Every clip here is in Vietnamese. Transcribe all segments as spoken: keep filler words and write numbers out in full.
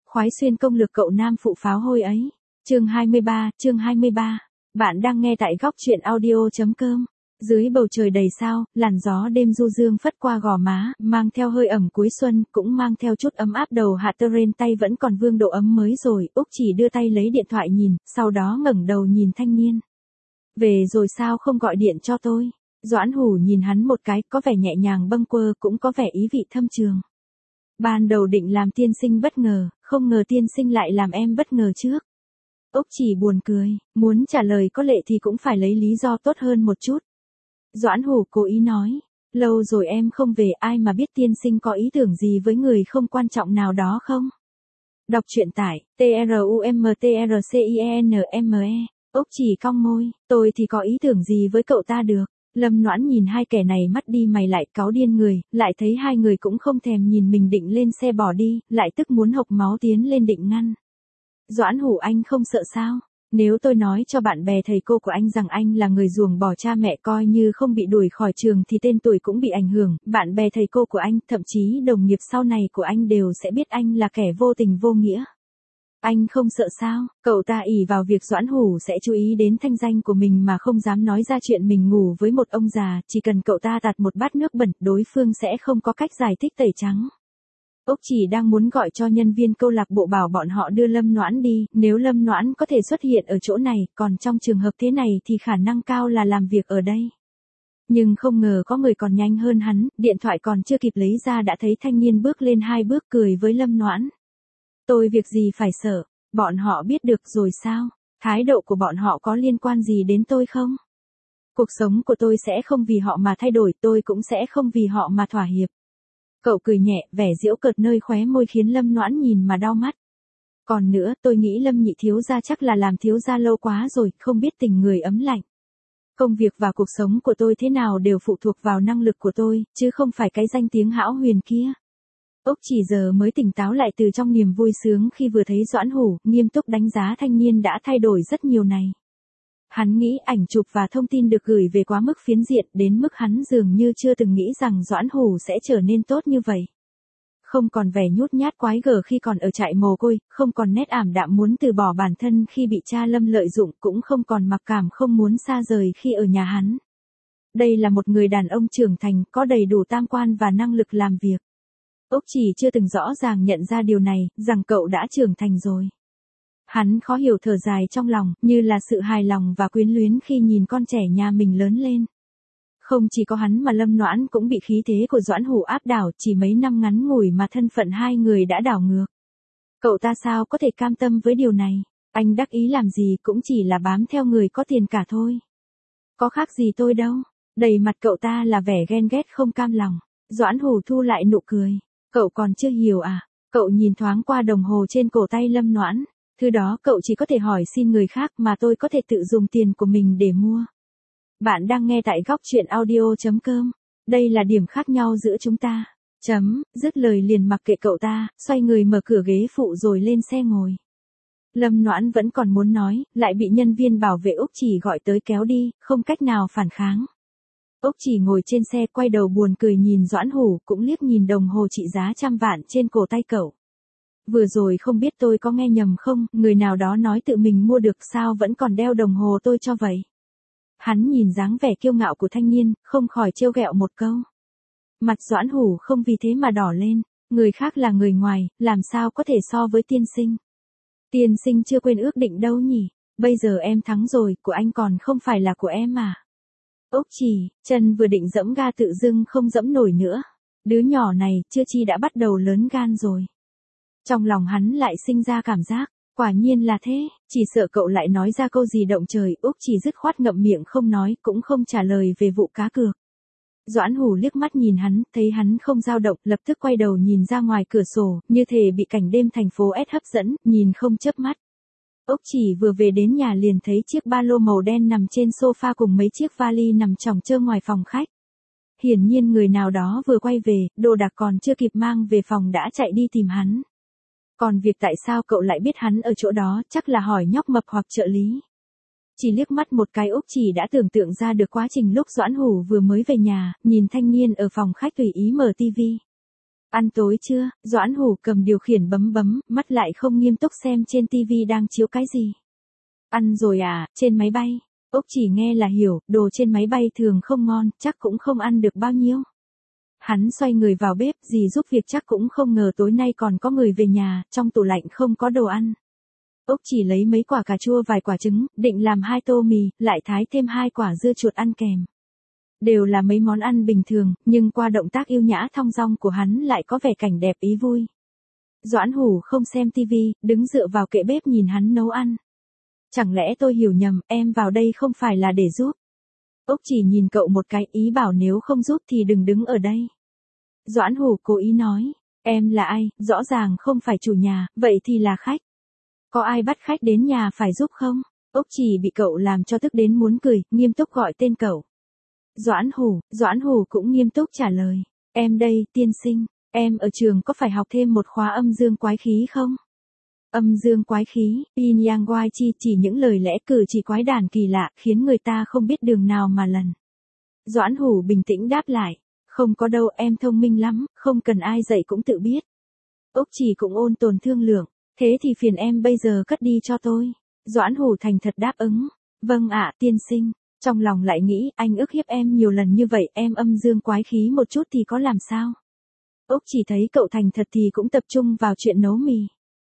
khoái xuyên công lược cậu nam phụ pháo hôi ấy. Chương hai mươi ba, chương hai mươi ba. Bạn đang nghe tại góc truyện audio.com. Dưới bầu trời đầy sao, làn gió đêm du dương phất qua gò má, mang theo hơi ẩm cuối xuân, cũng mang theo chút ấm áp đầu hạ tơ rên tay vẫn còn vương độ ấm mới rồi. Úc Chỉ đưa tay lấy điện thoại nhìn, sau đó ngẩng đầu nhìn thanh niên. Về rồi sao không gọi điện cho tôi? Doãn Hủ nhìn hắn một cái, có vẻ nhẹ nhàng bâng quơ, cũng có vẻ ý vị thâm trường. Ban đầu định làm tiên sinh bất ngờ, không ngờ tiên sinh lại làm em bất ngờ trước. Úc Chỉ buồn cười, muốn trả lời có lệ thì cũng phải lấy lý do tốt hơn một chút. Doãn Hủ cố ý nói, lâu rồi em không về, ai mà biết tiên sinh có ý tưởng gì với người không quan trọng nào đó không? Đọc truyện tải, T R U M T R C I E N M E. Úc Chỉ cong môi, tôi thì có ý tưởng gì với cậu ta được. Lâm Noãn nhìn hai kẻ này mắt đi mày lại cáu điên người, lại thấy hai người cũng không thèm nhìn mình định lên xe bỏ đi, lại tức muốn hộc máu tiến lên định ngăn. Doãn Hủ, anh không sợ sao? Nếu tôi nói cho bạn bè thầy cô của anh rằng anh là người ruồng bỏ cha mẹ, coi như không bị đuổi khỏi trường thì tên tuổi cũng bị ảnh hưởng, bạn bè thầy cô của anh, thậm chí đồng nghiệp sau này của anh đều sẽ biết anh là kẻ vô tình vô nghĩa. Anh không sợ sao? Cậu ta ỷ vào việc Doãn Hủ sẽ chú ý đến thanh danh của mình mà không dám nói ra chuyện mình ngủ với một ông già, chỉ cần cậu ta tạt một bát nước bẩn, đối phương sẽ không có cách giải thích tẩy trắng. Úc Chỉ đang muốn gọi cho nhân viên câu lạc bộ bảo bọn họ đưa Lâm Noãn đi, nếu Lâm Noãn có thể xuất hiện ở chỗ này, còn trong trường hợp thế này thì khả năng cao là làm việc ở đây. Nhưng không ngờ có người còn nhanh hơn hắn, điện thoại còn chưa kịp lấy ra đã thấy thanh niên bước lên hai bước cười với Lâm Noãn. Tôi việc gì phải sợ, bọn họ biết được rồi sao? Thái độ của bọn họ có liên quan gì đến tôi không? Cuộc sống của tôi sẽ không vì họ mà thay đổi, tôi cũng sẽ không vì họ mà thỏa hiệp. Cậu cười nhẹ, vẻ giễu cợt nơi khóe môi khiến Lâm Noãn nhìn mà đau mắt. Còn nữa, tôi nghĩ Lâm nhị thiếu gia chắc là làm thiếu gia lâu quá rồi, không biết tình người ấm lạnh. Công việc và cuộc sống của tôi thế nào đều phụ thuộc vào năng lực của tôi, chứ không phải cái danh tiếng hão huyền kia. Úc Chỉ giờ mới tỉnh táo lại từ trong niềm vui sướng khi vừa thấy Doãn Hủ, nghiêm túc đánh giá thanh niên đã thay đổi rất nhiều này. Hắn nghĩ ảnh chụp và thông tin được gửi về quá mức phiến diện, đến mức hắn dường như chưa từng nghĩ rằng Doãn Hủ sẽ trở nên tốt như vậy. Không còn vẻ nhút nhát quái gở khi còn ở trại mồ côi, không còn nét ảm đạm muốn từ bỏ bản thân khi bị cha Lâm lợi dụng, cũng không còn mặc cảm không muốn xa rời khi ở nhà hắn. Đây là một người đàn ông trưởng thành, có đầy đủ tam quan và năng lực làm việc. Úc Chỉ chưa từng rõ ràng nhận ra điều này, rằng cậu đã trưởng thành rồi. Hắn khó hiểu thở dài trong lòng, như là sự hài lòng và quyến luyến khi nhìn con trẻ nhà mình lớn lên. Không chỉ có hắn mà Lâm Noãn cũng bị khí thế của Doãn Hủ áp đảo, chỉ mấy năm ngắn ngủi mà thân phận hai người đã đảo ngược. Cậu ta sao có thể cam tâm với điều này? Anh đắc ý làm gì cũng chỉ là bám theo người có tiền cả thôi. Có khác gì tôi đâu. Đầy mặt cậu ta là vẻ ghen ghét không cam lòng. Doãn Hủ thu lại nụ cười. Cậu còn chưa hiểu à? Cậu nhìn thoáng qua đồng hồ trên cổ tay Lâm Noãn. Thứ đó cậu chỉ có thể hỏi xin người khác mà tôi có thể tự dùng tiền của mình để mua. Bạn đang nghe tại góc truyện audio.com. Đây là điểm khác nhau giữa chúng ta. Chấm, dứt lời liền mặc kệ cậu ta, xoay người mở cửa ghế phụ rồi lên xe ngồi. Lâm Noãn vẫn còn muốn nói, lại bị nhân viên bảo vệ Úc Chỉ gọi tới kéo đi, không cách nào phản kháng. Úc Chỉ ngồi trên xe quay đầu buồn cười nhìn Doãn Hủ, cũng liếc nhìn đồng hồ trị giá trăm vạn trên cổ tay cậu. Vừa rồi không biết tôi có nghe nhầm không, người nào đó nói tự mình mua được, sao vẫn còn đeo đồng hồ tôi cho vậy? Hắn nhìn dáng vẻ kiêu ngạo của thanh niên, không khỏi trêu ghẹo một câu. Mặt Doãn Hủ không vì thế mà đỏ lên, người khác là người ngoài, làm sao có thể so với tiên sinh? Tiên sinh chưa quên ước định đâu nhỉ, bây giờ em thắng rồi, của anh còn không phải là của em à? Úc Chỉ, chân vừa định dẫm ga tự dưng không dẫm nổi nữa. Đứa nhỏ này, chưa chi đã bắt đầu lớn gan rồi. Trong lòng hắn lại sinh ra cảm giác, quả nhiên là thế, chỉ sợ cậu lại nói ra câu gì động trời. Úc Chỉ dứt khoát ngậm miệng không nói, cũng không trả lời về vụ cá cược. Doãn Hủ liếc mắt nhìn hắn, thấy hắn không dao động, lập tức quay đầu nhìn ra ngoài cửa sổ, như thể bị cảnh đêm thành phố S hấp dẫn, nhìn không chớp mắt. Úc Chỉ vừa về đến nhà liền thấy chiếc ba lô màu đen nằm trên sofa cùng mấy chiếc vali nằm chồng chơ ngoài phòng khách. Hiển nhiên người nào đó vừa quay về, đồ đạc còn chưa kịp mang về phòng đã chạy đi tìm hắn. Còn việc tại sao cậu lại biết hắn ở chỗ đó, chắc là hỏi nhóc mập hoặc trợ lý. Chỉ liếc mắt một cái Úc Chỉ đã tưởng tượng ra được quá trình lúc Doãn Hủ vừa mới về nhà, nhìn thanh niên ở phòng khách tùy ý mở tivi. Ăn tối chưa? Doãn Hủ cầm điều khiển bấm bấm, mắt lại không nghiêm túc xem trên tivi đang chiếu cái gì. Ăn rồi à, trên máy bay. Úc Chỉ nghe là hiểu, đồ trên máy bay thường không ngon, chắc cũng không ăn được bao nhiêu. Hắn xoay người vào bếp, dì giúp việc chắc cũng không ngờ tối nay còn có người về nhà, trong tủ lạnh không có đồ ăn. Úc Chỉ lấy mấy quả cà chua vài quả trứng, định làm hai tô mì, lại thái thêm hai quả dưa chuột ăn kèm. Đều là mấy món ăn bình thường, nhưng qua động tác yêu nhã thong dong của hắn lại có vẻ cảnh đẹp ý vui. Doãn Hủ không xem tivi, đứng dựa vào kệ bếp nhìn hắn nấu ăn. Chẳng lẽ tôi hiểu nhầm, em vào đây không phải là để giúp? Úc Chỉ nhìn cậu một cái, ý bảo nếu không giúp thì đừng đứng ở đây. Doãn Hủ cố ý nói, em là ai, rõ ràng không phải chủ nhà, vậy thì là khách. Có ai bắt khách đến nhà phải giúp không? Úc Chỉ bị cậu làm cho tức đến muốn cười, nghiêm túc gọi tên cậu. Doãn Hủ, Doãn Hủ cũng nghiêm túc trả lời, em đây, tiên sinh, em ở trường có phải học thêm một khóa âm dương quái khí không? Âm dương quái khí, yin yang wai chi chỉ những lời lẽ cử chỉ quái đản kỳ lạ khiến người ta không biết đường nào mà lần. Doãn Hủ bình tĩnh đáp lại, không có đâu, em thông minh lắm, không cần ai dạy cũng tự biết. Úc Chỉ cũng ôn tồn thương lượng, thế thì phiền em bây giờ cất đi cho tôi. Doãn Hủ thành thật đáp ứng, vâng ạ tiên sinh. Trong lòng lại nghĩ, anh ức hiếp em nhiều lần như vậy, em âm dương quái khí một chút thì có làm sao? Úc Chỉ thấy cậu thành thật thì cũng tập trung vào chuyện nấu mì.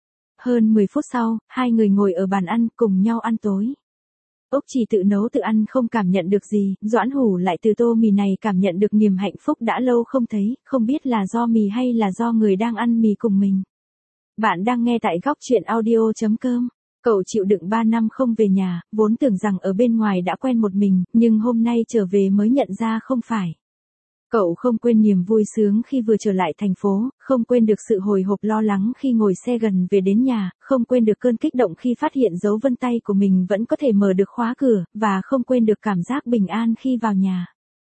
Hơn mười phút sau, hai người ngồi ở bàn ăn cùng nhau ăn tối. Úc Chỉ tự nấu tự ăn không cảm nhận được gì, Doãn Hủ lại từ tô mì này cảm nhận được niềm hạnh phúc đã lâu không thấy, không biết là do mì hay là do người đang ăn mì cùng mình. Bạn đang nghe tại góc truyện audio chấm com. Cậu chịu đựng ba năm không về nhà, vốn tưởng rằng ở bên ngoài đã quen một mình, nhưng hôm nay trở về mới nhận ra không phải. Cậu không quên niềm vui sướng khi vừa trở lại thành phố, không quên được sự hồi hộp lo lắng khi ngồi xe gần về đến nhà, không quên được cơn kích động khi phát hiện dấu vân tay của mình vẫn có thể mở được khóa cửa, và không quên được cảm giác bình an khi vào nhà.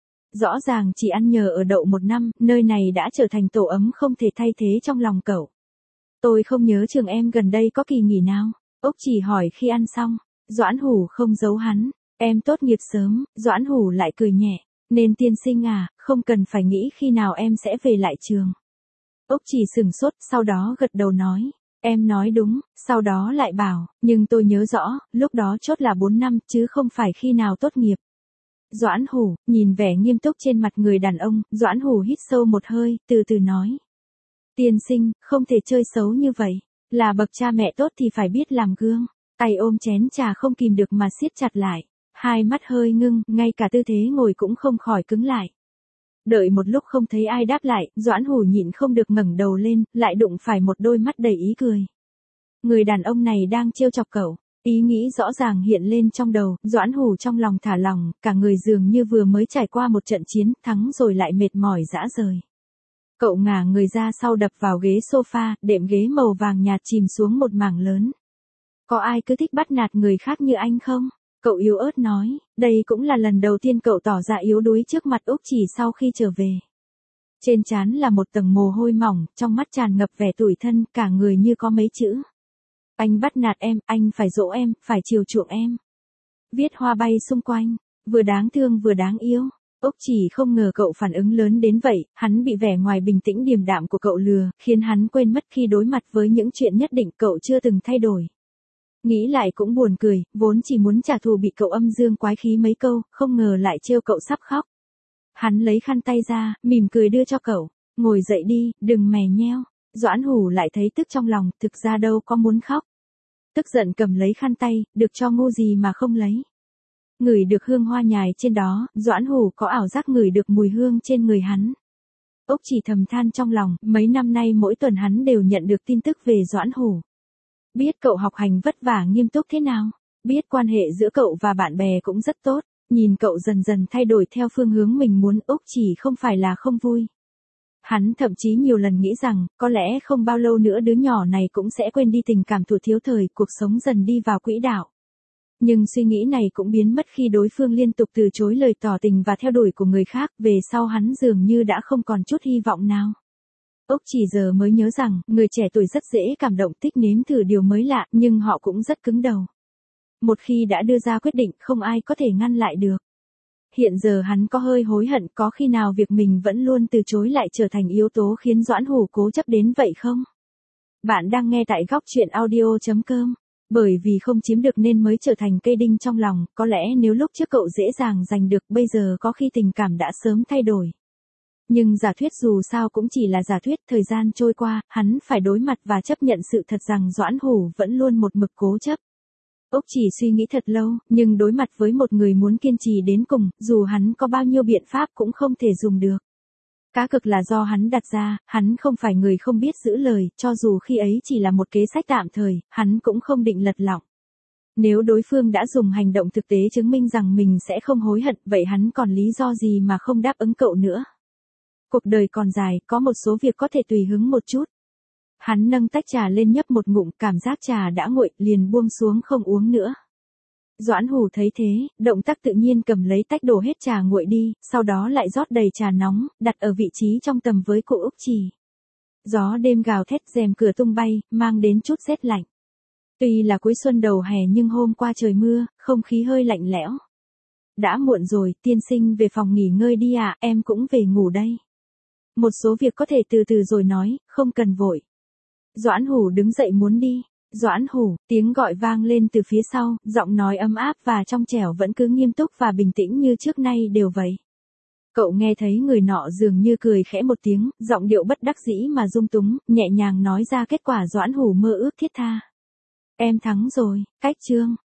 Rõ ràng chỉ ăn nhờ ở đậu một năm, nơi này đã trở thành tổ ấm không thể thay thế trong lòng cậu. Tôi không nhớ trường em gần đây có kỳ nghỉ nào. Úc Chỉ hỏi khi ăn xong. Doãn Hủ không giấu hắn, em tốt nghiệp sớm. Doãn Hủ lại cười nhẹ, nên tiên sinh à, không cần phải nghĩ khi nào em sẽ về lại trường. Úc Chỉ sửng sốt, sau đó gật đầu nói, em nói đúng, sau đó lại bảo, nhưng tôi nhớ rõ, lúc đó chốt là bốn năm, chứ không phải khi nào tốt nghiệp. Doãn Hủ, nhìn vẻ nghiêm túc trên mặt người đàn ông, Doãn Hủ hít sâu một hơi, từ từ nói. Tiên sinh, không thể chơi xấu như vậy. Là bậc cha mẹ tốt thì phải biết làm gương. Tay ôm chén trà không kìm được mà siết chặt lại. Hai mắt hơi ngưng, ngay cả tư thế ngồi cũng không khỏi cứng lại. Đợi một lúc không thấy ai đáp lại, Doãn Hủ nhịn không được ngẩng đầu lên, lại đụng phải một đôi mắt đầy ý cười. Người đàn ông này đang trêu chọc cậu. Ý nghĩ rõ ràng hiện lên trong đầu, Doãn Hủ trong lòng thả lỏng, cả người dường như vừa mới trải qua một trận chiến, thắng rồi lại mệt mỏi rã rời. Cậu ngả người ra sau đập vào ghế sofa, đệm ghế màu vàng nhạt chìm xuống một mảng lớn. Có ai cứ thích bắt nạt người khác như anh không? Cậu yếu ớt nói, đây cũng là lần đầu tiên cậu tỏ ra yếu đuối trước mặt Úc Chỉ sau khi trở về. Trên trán là một tầng mồ hôi mỏng, trong mắt tràn ngập vẻ tủi thân, cả người như có mấy chữ. Anh bắt nạt em, anh phải dỗ em, phải chiều chuộng em. Viết hoa bay xung quanh, vừa đáng thương vừa đáng yêu. Úc Chỉ không ngờ cậu phản ứng lớn đến vậy, hắn bị vẻ ngoài bình tĩnh điềm đạm của cậu lừa, khiến hắn quên mất khi đối mặt với những chuyện nhất định cậu chưa từng thay đổi. Nghĩ lại cũng buồn cười, vốn chỉ muốn trả thù bị cậu âm dương quái khí mấy câu, không ngờ lại trêu cậu sắp khóc. Hắn lấy khăn tay ra, mỉm cười đưa cho cậu, ngồi dậy đi, đừng mè nheo. Doãn Hủ lại thấy tức trong lòng, thực ra đâu có muốn khóc. Tức giận cầm lấy khăn tay, được cho ngu gì mà không lấy. Ngửi được hương hoa nhài trên đó, Doãn Hủ có ảo giác ngửi được mùi hương trên người hắn. Úc Chỉ thầm than trong lòng, mấy năm nay mỗi tuần hắn đều nhận được tin tức về Doãn Hủ. Biết cậu học hành vất vả nghiêm túc thế nào, biết quan hệ giữa cậu và bạn bè cũng rất tốt, nhìn cậu dần dần thay đổi theo phương hướng mình muốn, Úc Chỉ không phải là không vui. Hắn thậm chí nhiều lần nghĩ rằng, có lẽ không bao lâu nữa đứa nhỏ này cũng sẽ quên đi tình cảm thuở thiếu thời, cuộc sống dần đi vào quỹ đạo. Nhưng suy nghĩ này cũng biến mất khi đối phương liên tục từ chối lời tỏ tình và theo đuổi của người khác, về sau hắn dường như đã không còn chút hy vọng nào. Úc Chỉ giờ mới nhớ rằng, người trẻ tuổi rất dễ cảm động, thích nếm thử điều mới lạ, nhưng họ cũng rất cứng đầu. Một khi đã đưa ra quyết định, không ai có thể ngăn lại được. Hiện giờ hắn có hơi hối hận có khi nào việc mình vẫn luôn từ chối lại trở thành yếu tố khiến Doãn Hủ cố chấp đến vậy không? Bạn đang nghe tại góc chuyện audio chấm com. Bởi vì không chiếm được nên mới trở thành cây đinh trong lòng, có lẽ nếu lúc trước cậu dễ dàng giành được bây giờ có khi tình cảm đã sớm thay đổi. Nhưng giả thuyết dù sao cũng chỉ là giả thuyết, thời gian trôi qua, hắn phải đối mặt và chấp nhận sự thật rằng Doãn Hủ vẫn luôn một mực cố chấp. Úc Chỉ suy nghĩ thật lâu, nhưng đối mặt với một người muốn kiên trì đến cùng, dù hắn có bao nhiêu biện pháp cũng không thể dùng được. Cá cược là do hắn đặt ra, hắn không phải người không biết giữ lời, cho dù khi ấy chỉ là một kế sách tạm thời, hắn cũng không định lật lọng. Nếu đối phương đã dùng hành động thực tế chứng minh rằng mình sẽ không hối hận, vậy hắn còn lý do gì mà không đáp ứng cậu nữa? Cuộc đời còn dài, có một số việc có thể tùy hứng một chút. Hắn nâng tách trà lên nhấp một ngụm, cảm giác trà đã nguội, liền buông xuống không uống nữa. Doãn Hủ thấy thế, động tác tự nhiên cầm lấy tách đổ hết trà nguội đi, sau đó lại rót đầy trà nóng, đặt ở vị trí trong tầm với cụ Úc Chỉ. Gió đêm gào thét, rèm cửa tung bay, mang đến chút rét lạnh. Tuy là cuối xuân đầu hè nhưng hôm qua trời mưa, không khí hơi lạnh lẽo. Đã muộn rồi, tiên sinh về phòng nghỉ ngơi đi ạ, à, em cũng về ngủ đây. Một số việc có thể từ từ rồi nói, không cần vội. Doãn Hủ đứng dậy muốn đi. Doãn Hủ, tiếng gọi vang lên từ phía sau, giọng nói ấm áp và trong trẻo vẫn cứ nghiêm túc và bình tĩnh như trước nay đều vậy. Cậu nghe thấy người nọ dường như cười khẽ một tiếng, giọng điệu bất đắc dĩ mà dung túng, nhẹ nhàng nói ra kết quả Doãn Hủ mơ ước thiết tha. Em thắng rồi, cách chương.